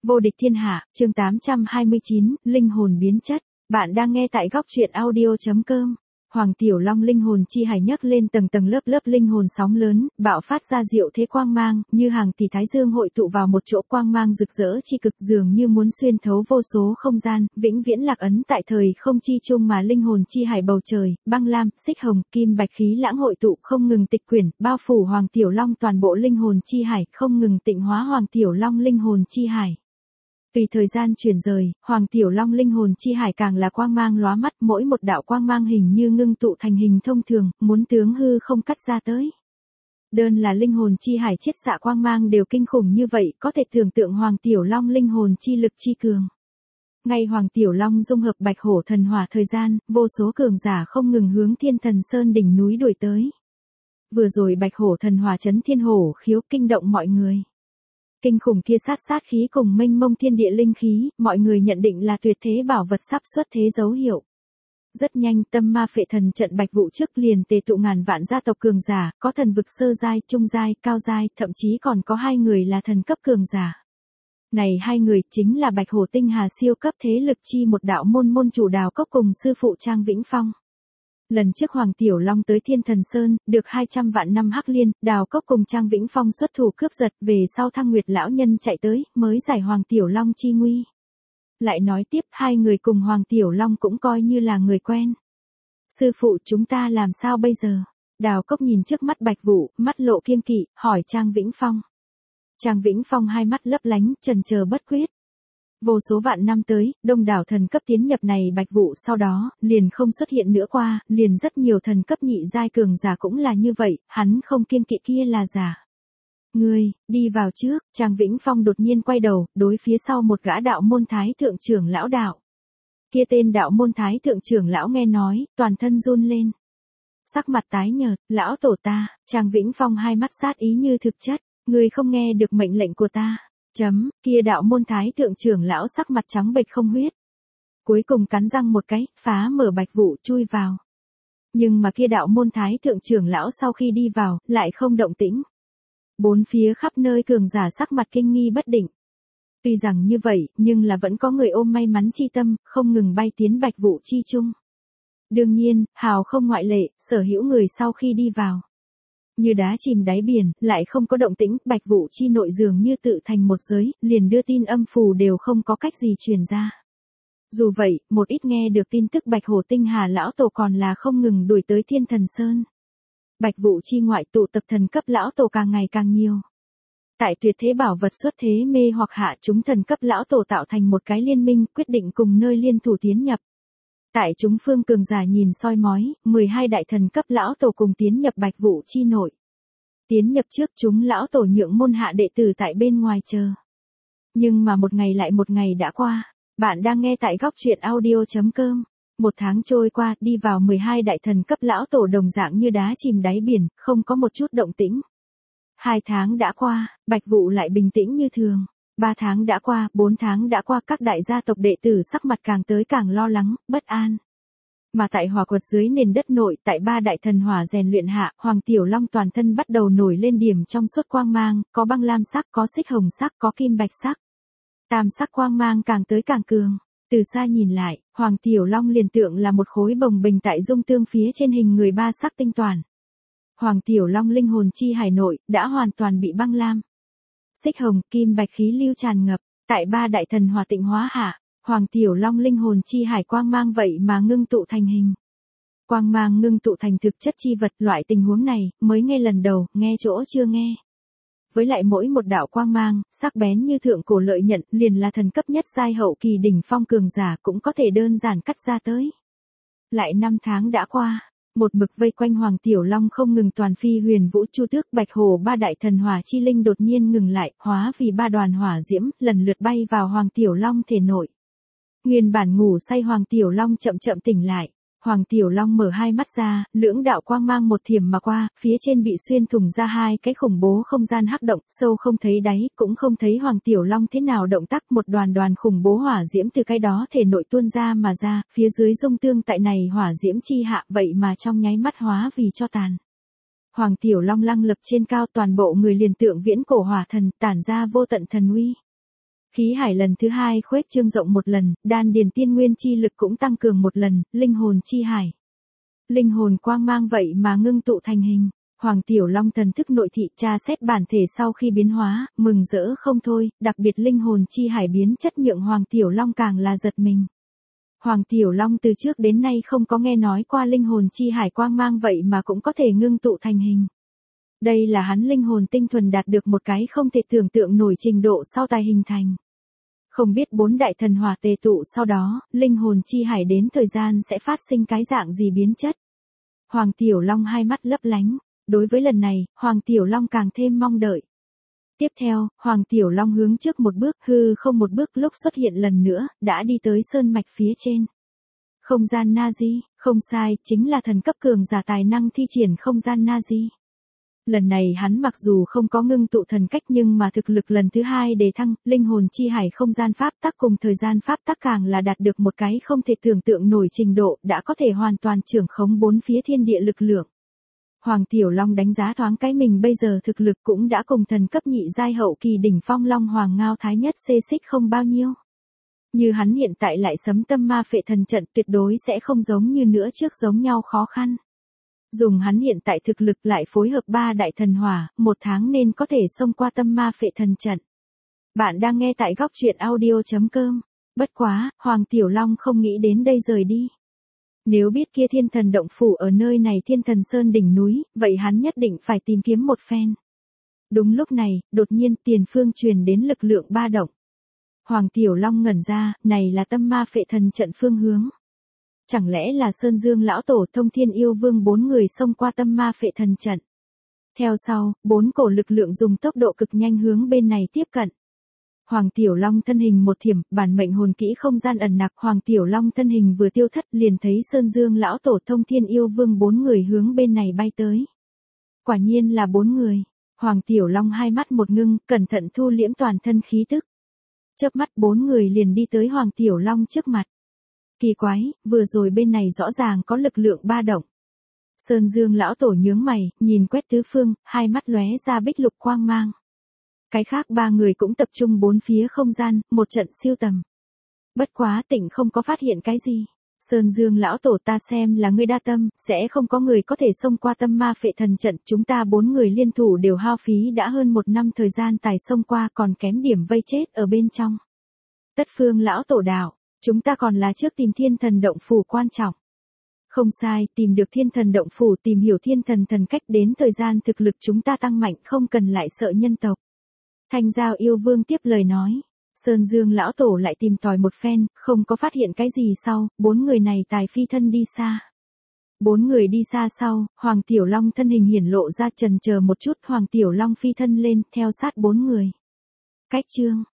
Vô địch thiên hạ, chương 829, linh hồn biến chất. Bạn đang nghe tại góc truyện audio.com. Hoàng Tiểu Long linh hồn chi hải nhấc lên tầng tầng lớp lớp linh hồn sóng lớn, bạo phát ra diệu thế quang mang, như hàng tỷ thái dương hội tụ vào một chỗ, quang mang rực rỡ chi cực, dường như muốn xuyên thấu vô số không gian, vĩnh viễn lạc ấn tại thời không chi chung mà linh hồn chi hải bầu trời, băng lam, xích hồng, kim bạch khí lãng hội tụ không ngừng tịch quyển, bao phủ Hoàng Tiểu Long toàn bộ linh hồn chi hải, không ngừng tịnh hóa Hoàng Tiểu Long linh hồn chi hải. Tùy thời gian chuyển rời, Hoàng Tiểu Long linh hồn chi hải càng là quang mang lóa mắt, mỗi một đạo quang mang hình như ngưng tụ thành hình thông thường, muốn tướng hư không cắt ra tới. Đơn là linh hồn chi hải chiết xạ quang mang đều kinh khủng như vậy, có thể tưởng tượng Hoàng Tiểu Long linh hồn chi lực chi cường. Ngay Hoàng Tiểu Long dung hợp Bạch Hổ thần hỏa thời gian, vô số cường giả không ngừng hướng Thiên Thần Sơn đỉnh núi đuổi tới. Vừa rồi Bạch Hổ thần hỏa chấn thiên hổ khiếu kinh động mọi người. Kinh khủng kia sát khí cùng mênh mông thiên địa linh khí, mọi người nhận định là tuyệt thế bảo vật sắp xuất thế dấu hiệu. Rất nhanh tâm ma phệ thần trận Bạch Vụ trước liền tề tụ ngàn vạn gia tộc cường giả, có thần vực sơ giai, trung giai, cao giai, thậm chí còn có 2 người là thần cấp cường giả. Này 2 người chính là Bạch Hổ Tinh Hà siêu cấp thế lực chi một đạo môn chủ Đào Cốc cùng sư phụ Trang Vĩnh Phong. Lần trước Hoàng Tiểu Long tới Thiên Thần Sơn, được 200 vạn năm hắc liên, Đào Cốc cùng Trang Vĩnh Phong xuất thủ cướp giật, về sau Thăng Nguyệt lão nhân chạy tới, mới giải Hoàng Tiểu Long chi nguy. Lại nói tiếp, 2 người cùng Hoàng Tiểu Long cũng coi như là người quen. Sư phụ, chúng ta làm sao bây giờ? Đào Cốc nhìn trước mắt Bạch Vụ, mắt lộ kiêng kỵ, hỏi Trang Vĩnh Phong. Trang Vĩnh Phong hai mắt lấp lánh, chần chờ bất quyết. Vô số vạn năm tới, đông đảo thần cấp tiến nhập này Bạch Vụ sau đó, liền không xuất hiện nữa qua, liền rất nhiều thần cấp nhị giai cường giả cũng là như vậy, hắn không kiêng kỵ kia là giả. Ngươi, đi vào trước, Trang Vĩnh Phong đột nhiên quay đầu, đối phía sau một gã đạo môn thái thượng trưởng lão đạo. Kia tên đạo môn thái thượng trưởng lão nghe nói, toàn thân run lên. Sắc mặt tái nhợt, lão tổ ta, Trang Vĩnh Phong hai mắt sát ý như thực chất, ngươi không nghe được mệnh lệnh của ta. Kia đạo môn thái thượng trưởng lão sắc mặt trắng bệch không huyết. Cuối cùng cắn răng một cái, phá mở Bạch Vụ chui vào. Nhưng mà kia đạo môn thái thượng trưởng lão sau khi đi vào, lại không động tĩnh. Bốn phía khắp nơi cường giả sắc mặt kinh nghi bất định. Tuy rằng như vậy, nhưng là vẫn có người ôm may mắn chi tâm, không ngừng bay tiến Bạch Vụ chi chung. Đương nhiên, hào không ngoại lệ, sở hữu người sau khi đi vào. Như đá chìm đáy biển, lại không có động tĩnh, Bạch Vụ chi nội dường như tự thành một giới, liền đưa tin âm phù đều không có cách gì truyền ra. Dù vậy, một ít nghe được tin tức Bạch Hổ Tinh Hà lão tổ còn là không ngừng đuổi tới Thiên Thần Sơn. Bạch Vụ chi ngoại tụ tập thần cấp lão tổ càng ngày càng nhiều. Tại tuyệt thế bảo vật xuất thế mê hoặc hạ, chúng thần cấp lão tổ tạo thành một cái liên minh, quyết định cùng nơi liên thủ tiến nhập. Tại chúng phương cường giả nhìn soi mói, 12 đại thần cấp lão tổ cùng tiến nhập Bạch Vụ chi nội. Tiến nhập trước, chúng lão tổ nhượng môn hạ đệ tử tại bên ngoài chờ. Nhưng mà một ngày lại một ngày đã qua, bạn đang nghe tại góc truyện audio.com. Một tháng trôi qua, đi vào 12 đại thần cấp lão tổ đồng dạng như đá chìm đáy biển, không có một chút động tĩnh. 2 tháng đã qua, Bạch Vụ lại bình tĩnh như thường. 3 tháng đã qua, 4 tháng đã qua, các đại gia tộc đệ tử sắc mặt càng tới càng lo lắng, bất an. Mà tại hỏa quật dưới nền đất nội, tại 3 đại thần hỏa rèn luyện hạ, Hoàng Tiểu Long toàn thân bắt đầu nổi lên điểm trong suốt quang mang, có băng lam sắc, có xích hồng sắc, có kim bạch sắc. Tam sắc quang mang càng tới càng cường. Từ xa nhìn lại, Hoàng Tiểu Long liền tượng là một khối bồng bềnh tại dung tương phía trên hình người 3 sắc tinh toàn. Hoàng Tiểu Long linh hồn chi hải nội, đã hoàn toàn bị băng lam. Xích hồng, kim bạch khí lưu tràn ngập, tại 3 đại thần hỏa tịnh hóa hạ, Hoàng Tiểu Long linh hồn chi hải quang mang vậy mà ngưng tụ thành hình. Quang mang ngưng tụ thành thực chất chi vật, loại tình huống này, mới nghe lần đầu, nghe chỗ chưa nghe. Với lại mỗi một đạo quang mang, sắc bén như thượng cổ lợi nhận, liền là thần cấp nhất giai hậu kỳ đỉnh phong cường giả cũng có thể đơn giản cắt ra tới. Lại 5 tháng đã qua. Một mực vây quanh Hoàng Tiểu Long không ngừng toàn phi huyền vũ chu tước Bạch Hổ 3 đại thần hỏa chi linh đột nhiên ngừng lại, hóa vì 3 đoàn hỏa diễm, lần lượt bay vào Hoàng Tiểu Long thể nội. Nguyên bản ngủ say Hoàng Tiểu Long chậm chậm tỉnh lại. Hoàng Tiểu Long mở hai mắt ra, lưỡng đạo quang mang một thiểm mà qua, phía trên bị xuyên thủng ra 2 cái khủng bố không gian hắc động, sâu không thấy đáy, cũng không thấy Hoàng Tiểu Long thế nào động tác, một đoàn khủng bố hỏa diễm từ cái đó thể nội tuôn ra mà ra, phía dưới dung tương tại này hỏa diễm chi hạ, vậy mà trong nháy mắt hóa vì cho tàn. Hoàng Tiểu Long lăng lập trên cao, toàn bộ người liền tượng viễn cổ hỏa thần, tản ra vô tận thần uy. Khí hải lần thứ 2 khuếch trương rộng một lần, đan điền tiên nguyên chi lực cũng tăng cường một lần, linh hồn chi hải. Linh hồn quang mang vậy mà ngưng tụ thành hình. Hoàng Tiểu Long thần thức nội thị tra xét bản thể sau khi biến hóa, mừng rỡ không thôi, đặc biệt linh hồn chi hải biến chất nhượng Hoàng Tiểu Long càng là giật mình. Hoàng Tiểu Long từ trước đến nay không có nghe nói qua linh hồn chi hải quang mang vậy mà cũng có thể ngưng tụ thành hình. Đây là hắn linh hồn tinh thuần đạt được một cái không thể tưởng tượng nổi trình độ sau tài hình thành. Không biết 4 đại thần hỏa tề tụ sau đó, linh hồn chi hải đến thời gian sẽ phát sinh cái dạng gì biến chất. Hoàng Tiểu Long hai mắt lấp lánh. Đối với lần này, Hoàng Tiểu Long càng thêm mong đợi. Tiếp theo, Hoàng Tiểu Long hướng trước một bước, hư không một bước lúc xuất hiện lần nữa, đã đi tới sơn mạch phía trên. Không gian Nazi, không sai, chính là thần cấp cường giả tài năng thi triển không gian Nazi. Lần này hắn mặc dù không có ngưng tụ thần cách nhưng mà thực lực lần thứ 2 đề thăng, linh hồn chi hải không gian pháp tắc cùng thời gian pháp tắc càng là đạt được một cái không thể tưởng tượng nổi trình độ, đã có thể hoàn toàn trưởng khống 4 phía thiên địa lực lượng. Hoàng Tiểu Long đánh giá thoáng cái mình bây giờ thực lực cũng đã cùng thần cấp nhị giai hậu kỳ đỉnh phong Long Hoàng Ngao Thái nhất xê xích không bao nhiêu. Như hắn hiện tại lại sấm tâm ma phệ thần trận tuyệt đối sẽ không giống như nữa trước giống nhau khó khăn. Dùng hắn hiện tại thực lực lại phối hợp 3 đại thần hỏa, 1 tháng nên có thể xông qua tâm ma phệ thần trận. Bạn đang nghe tại góc truyện audio.com. Bất quá, Hoàng Tiểu Long không nghĩ đến đây rời đi. Nếu biết kia thiên thần động phủ ở nơi này thiên thần sơn đỉnh núi, vậy hắn nhất định phải tìm kiếm một phen. Đúng lúc này, đột nhiên tiền phương truyền đến lực lượng ba động. Hoàng Tiểu Long ngẩn ra, này là tâm ma phệ thần trận phương hướng. Chẳng lẽ là Sơn Dương lão tổ Thông Thiên Yêu Vương 4 người xông qua tâm ma phệ thần trận. Theo sau, 4 cổ lực lượng dùng tốc độ cực nhanh hướng bên này tiếp cận. Hoàng Tiểu Long thân hình một thiểm, bản mệnh hồn kỹ không gian ẩn nặc, Hoàng Tiểu Long thân hình vừa tiêu thất liền thấy Sơn Dương lão tổ Thông Thiên Yêu Vương 4 người hướng bên này bay tới. Quả nhiên là 4 người. Hoàng Tiểu Long hai mắt một ngưng, cẩn thận thu liễm toàn thân khí tức. Chớp mắt 4 người liền đi tới Hoàng Tiểu Long trước mặt. Kỳ quái, vừa rồi bên này rõ ràng có lực lượng ba động. Sơn Dương lão tổ nhướng mày, nhìn quét tứ phương, hai mắt lóe ra bích lục quang mang. Cái khác 3 người cũng tập trung 4 phía không gian, một trận siêu tầm. Bất quá Tịnh không có phát hiện cái gì. Sơn Dương lão tổ ta xem là ngươi đa tâm, sẽ không có người có thể xông qua tâm ma phệ thần trận. Chúng ta 4 người liên thủ đều hao phí đã hơn 1 năm thời gian tài xông qua còn kém điểm vây chết ở bên trong. Tất Phương lão tổ đạo, chúng ta còn là trước tìm thiên thần động phủ quan trọng. Không sai, tìm được thiên thần động phủ tìm hiểu thiên thần thần cách đến thời gian thực lực chúng ta tăng mạnh không cần lại sợ nhân tộc. Thanh Giao Yêu Vương tiếp lời nói. Sơn Dương lão tổ lại tìm tòi một phen, không có phát hiện cái gì sau, 4 người này tài phi thân đi xa. 4 người đi xa sau, Hoàng Tiểu Long thân hình hiển lộ ra chần chờ một chút, Hoàng Tiểu Long phi thân lên, theo sát 4 người. Cách chương,